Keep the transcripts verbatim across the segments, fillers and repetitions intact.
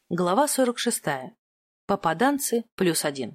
Глава сорок шестая. Попаданцы плюс один.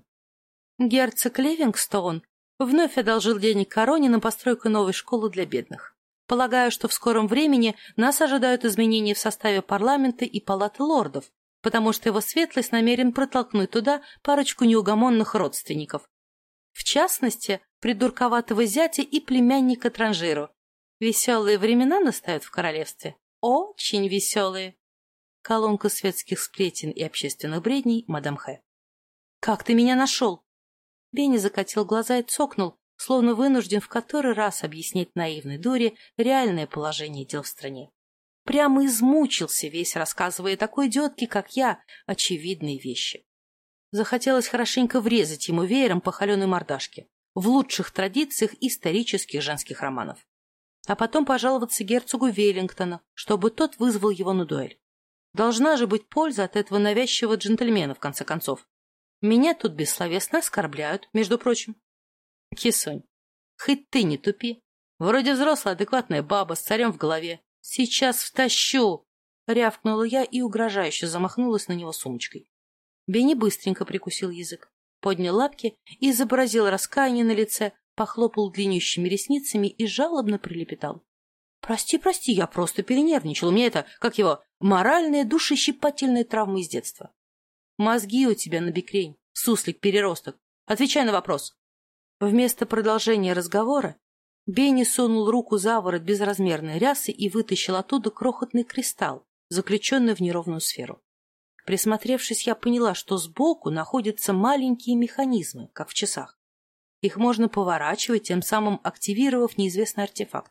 Герцог Ливингстоун вновь одолжил денег короне на постройку новой школы для бедных. Полагаю, что в скором времени нас ожидают изменения в составе парламента и палаты лордов, потому что его светлость намерен протолкнуть туда парочку неугомонных родственников. В частности, придурковатого зятя и племянника Транжиру. Веселые времена настают в королевстве. Очень веселые. Колонка светских сплетен и общественных бредней мадам Х. «Как ты меня нашел?» Бенни закатил глаза и цокнул, словно вынужден в который раз объяснить наивной дуре реальное положение дел в стране. Прямо измучился весь, рассказывая такой идиотке, как я, очевидные вещи. Захотелось хорошенько врезать ему веером по холеной мордашке, в лучших традициях исторических женских романов. А потом пожаловаться герцогу Веллингтона, чтобы тот вызвал его на дуэль. Должна же быть польза от этого навязчивого джентльмена, в конце концов. Меня тут бессловесно оскорбляют, между прочим. Кисонь, хоть ты не тупи. Вроде взрослая адекватная баба с царем в голове. Сейчас втащу! Рявкнула я и угрожающе замахнулась на него сумочкой. Бенни быстренько прикусил язык, поднял лапки и изобразил раскаяние на лице, похлопал длиннющими ресницами и жалобно прилепетал. «Прости, прости, я просто перенервничал. У меня это, как его, моральная душещипательная травма из детства». «Мозги у тебя набекрень, суслик-переросток. Отвечай на вопрос». Вместо продолжения разговора Бенни сунул руку за ворот безразмерной рясы и вытащил оттуда крохотный кристалл, заключенный в неровную сферу. Присмотревшись, я поняла, что сбоку находятся маленькие механизмы, как в часах. Их можно поворачивать, тем самым активировав неизвестный артефакт.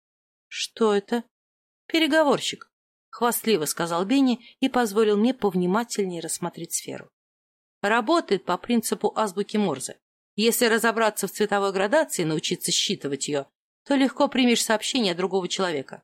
«Что это?» «Переговорщик», — хвастливо сказал Бенни и позволил мне повнимательнее рассмотреть сферу. «Работает по принципу азбуки Морзе. Если разобраться в цветовой градации и научиться считывать ее, то легко примешь сообщение другого человека».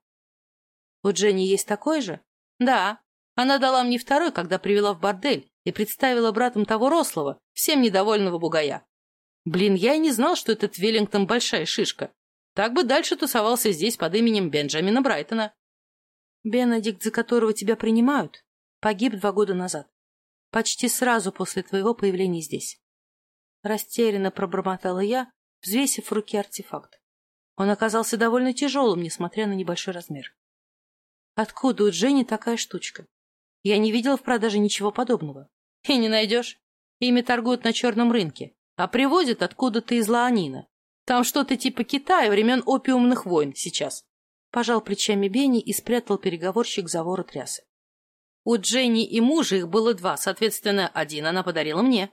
«У Дженни есть такой же?» «Да. Она дала мне второй, когда привела в бордель и представила братом того рослого, всем недовольного бугая. Блин, я и не знал, что этот Веллингтон большая шишка. Так бы дальше тусовался здесь под именем Бенджамина Брайтона». «Бенедикт, за которого тебя принимают, погиб два года назад. Почти сразу после твоего появления здесь». Растерянно пробормотала я, взвесив в руке артефакт. Он оказался довольно тяжелым, несмотря на небольшой размер. «Откуда у Дженни такая штучка? Я не видела в продаже ничего подобного». «И не найдешь. Ими торгуют на черном рынке, а привозят откуда-то из Лаонина. Там что-то типа Китая времен опиумных войн сейчас». Пожал плечами Бенни и спрятал переговорщик за ворот рясы. «У Дженни и мужа их было два, соответственно, один она подарила мне».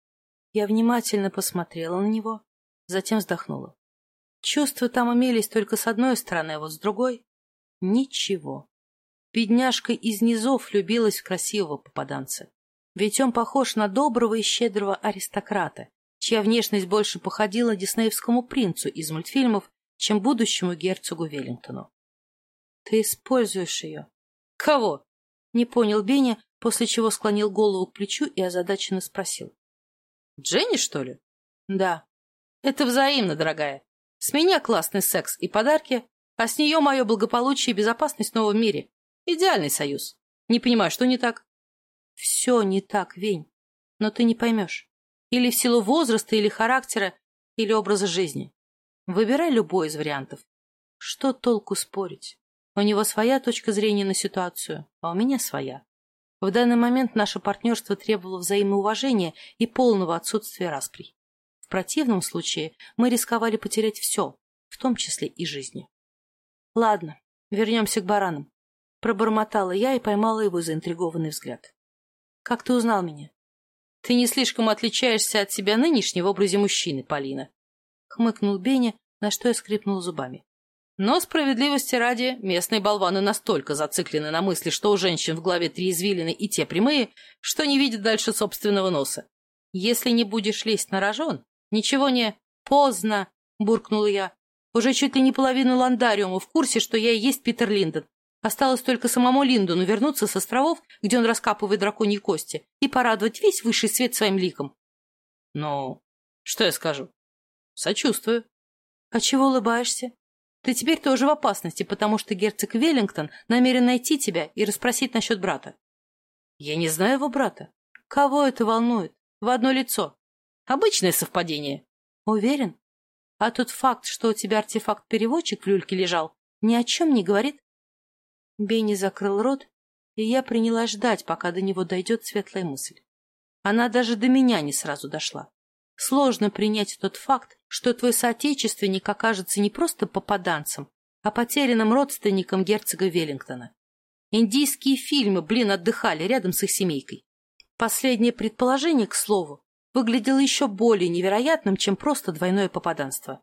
Я внимательно посмотрела на него, затем вздохнула. Чувства там имелись только с одной стороны, а вот с другой — ничего. Бедняжка из низов влюбилась в красивого попаданца. Ведь он похож на доброго и щедрого аристократа, чья внешность больше походила диснеевскому принцу из мультфильмов, чем будущему герцогу Веллингтону. «Ты используешь ее». «Кого?» — не понял Бенни, после чего склонил голову к плечу и озадаченно спросил. «Дженни, что ли?» «Да». «Это взаимно, дорогая. С меня классный секс и подарки, а с нее мое благополучие и безопасность в новом мире. Идеальный союз. Не понимаю, что не так?» «Все не так, Вень. Но ты не поймешь. Или в силу возраста, или характера, или образа жизни. Выбирай любой из вариантов. Что толку спорить? У него своя точка зрения на ситуацию, а у меня своя. В данный момент наше партнерство требовало взаимоуважения и полного отсутствия расприй. В противном случае мы рисковали потерять все, в том числе и жизни». «Ладно, вернемся к баранам», — пробормотала я и поймала его заинтригованный взгляд. «Как ты узнал меня?» «Ты не слишком отличаешься от себя нынешнего в образе мужчины, Полина», — хмыкнул Бенни, на что я скрипнула зубами. «Но справедливости ради, местные болваны настолько зациклены на мысли, что у женщин в голове три извилины и те прямые, что не видят дальше собственного носа. Если не будешь лезть на рожон, ничего не...» «Поздно», — буркнула я. «Уже чуть ли не половина ландариума в курсе, что я и есть Питер Линдон. Осталось только самому Линдону вернуться с островов, где он раскапывает драконьи кости, и порадовать весь высший свет своим ликом». «Ну, что я скажу?» «Сочувствую». «А чего улыбаешься? Ты теперь тоже в опасности, потому что герцог Веллингтон намерен найти тебя и расспросить насчет брата». Я не знаю его брата. Кого это волнует? В одно лицо. Обычное совпадение. Уверен? А тот факт, что у тебя артефакт-переводчик в люльке лежал, ни о чем не говорит? Бенни закрыл рот, и я принялась ждать, пока до него дойдет светлая мысль. Она даже до меня не сразу дошла. Сложно принять тот факт, что твой соотечественник окажется не просто попаданцем, а потерянным родственником герцога Веллингтона. Индийские фильмы, блин, отдыхали рядом с их семейкой. Последнее предположение, к слову, выглядело еще более невероятным, чем просто двойное попаданство.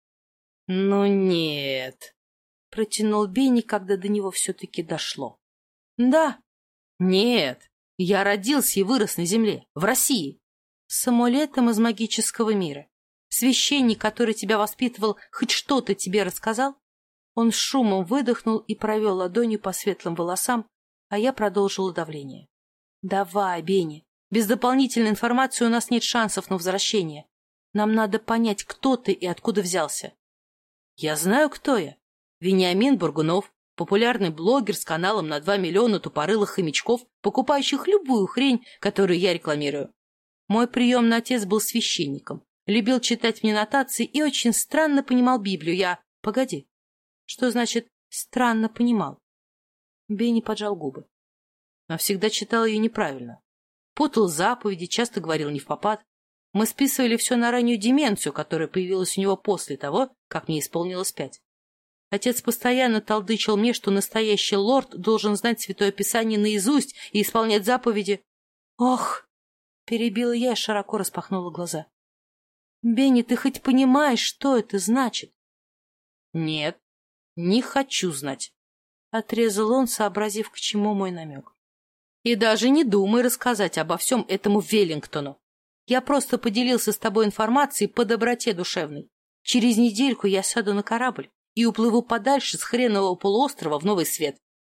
— Ну нет, — протянул Бенни, когда до него все-таки дошло. — Да. — Нет, я родился и вырос на земле, в России. С амулетом из магического мира. Священник, который тебя воспитывал, хоть что-то тебе рассказал? Он с шумом выдохнул и провел ладонью по светлым волосам, а я продолжила давление. — Давай, Бенни, без дополнительной информации у нас нет шансов на возвращение. Нам надо понять, кто ты и откуда взялся. — Я знаю, кто я. Вениамин Бургунов, популярный блогер с каналом на два миллиона тупорылых хомячков, покупающих любую хрень, которую я рекламирую. Мой приемный отец был священником, любил читать мне нотации и очень странно понимал Библию. Я... Погоди. Что значит «странно понимал»? Бенни поджал губы. Но всегда читал ее неправильно. Путал заповеди, часто говорил невпопад. Мы списывали все на раннюю деменцию, которая появилась у него после того, как мне исполнилось пять. Отец постоянно толдычил мне, что настоящий лорд должен знать Святое Писание наизусть и исполнять заповеди. Ох! Перебила я и широко распахнула глаза. — Бенни, ты хоть понимаешь, что это значит? — Нет, не хочу знать, — отрезал он, сообразив, к чему мой намек. — И даже не думай рассказать обо всем этому Веллингтону. Я просто поделился с тобой информацией по доброте душевной. Через недельку я сяду на корабль и уплыву подальше с хренового полуострова в новый свет.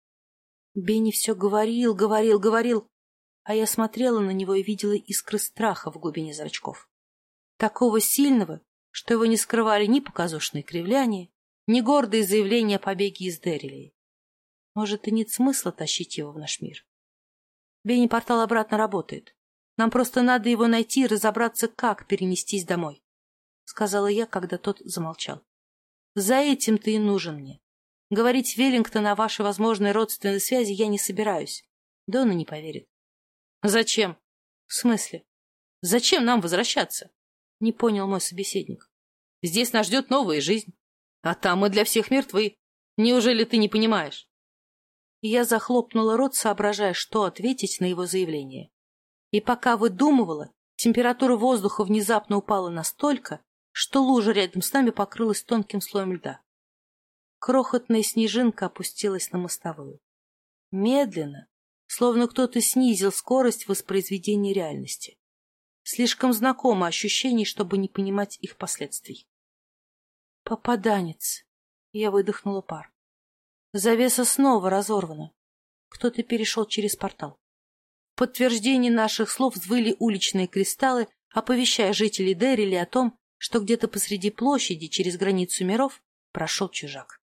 Бенни все говорил, говорил, говорил. А я смотрела на него и видела искры страха в глубине зрачков. Такого сильного, что его не скрывали ни показушные кривляния, ни гордые заявления о побеге из Деррилии. Может, и нет смысла тащить его в наш мир. Бенни-портал обратно работает. Нам просто надо его найти и разобраться, как перенестись домой, — сказала я, когда тот замолчал. За этим ты и нужен мне. Говорить Веллингтон о вашей возможной родственной связи я не собираюсь. Да он и не поверит. Зачем? В смысле? Зачем нам возвращаться? Не понял мой собеседник. Здесь нас ждет новая жизнь. А там мы для всех мертвы. Неужели ты не понимаешь? Я захлопнула рот, соображая, что ответить на его заявление. И пока выдумывала, температура воздуха внезапно упала настолько, что лужа рядом с нами покрылась тонким слоем льда. Крохотная снежинка опустилась на мостовую. Медленно, словно кто-то снизил скорость воспроизведения реальности. Слишком знакомо ощущение, чтобы не понимать их последствий. «Попаданец!» — я выдохнула пар. Завеса снова разорвана. Кто-то перешел через портал. В подтверждение наших слов взвыли уличные кристаллы, оповещая жителей Деррили о том, что где-то посреди площади через границу миров прошел чужак.